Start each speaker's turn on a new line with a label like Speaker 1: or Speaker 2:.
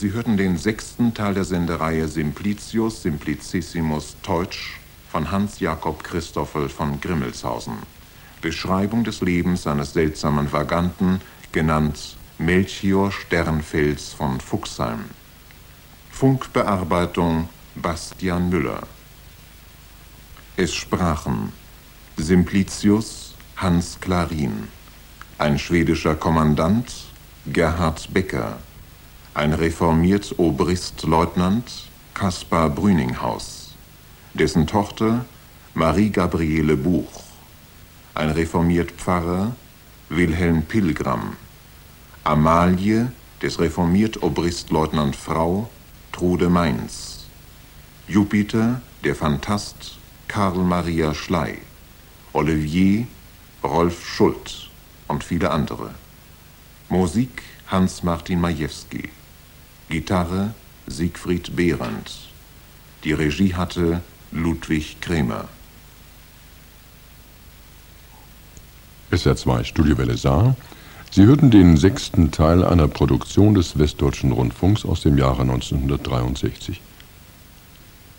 Speaker 1: Sie hörten den 6. Teil der Sendereihe Simplicius Simplicissimus Teutsch von Hans-Jakob Christoffel von Grimmelshausen. Beschreibung des Lebens eines seltsamen Vaganten, genannt Melchior Sternfels von Fuchsheim. Funkbearbeitung Bastian Müller. Es sprachen Simplicius Hans Klarin, ein schwedischer Kommandant Gerhard Becker, ein reformiert Obristleutnant Kaspar Brüninghaus, dessen Tochter Marie-Gabriele Buch, ein reformiert Pfarrer Wilhelm Pilgram, Amalie des reformiert Obristleutnant Frau Trude Mainz, Jupiter der Phantast Karl Maria Schley, Olivier Rolf Schult und viele andere. Musik Hans-Martin Majewski, Gitarre Siegfried Behrendt. Die Regie hatte Ludwig Krämer.
Speaker 2: SR2 Studiowelle Saar. Sie hörten den 6. Teil einer Produktion des Westdeutschen Rundfunks aus dem Jahre 1963.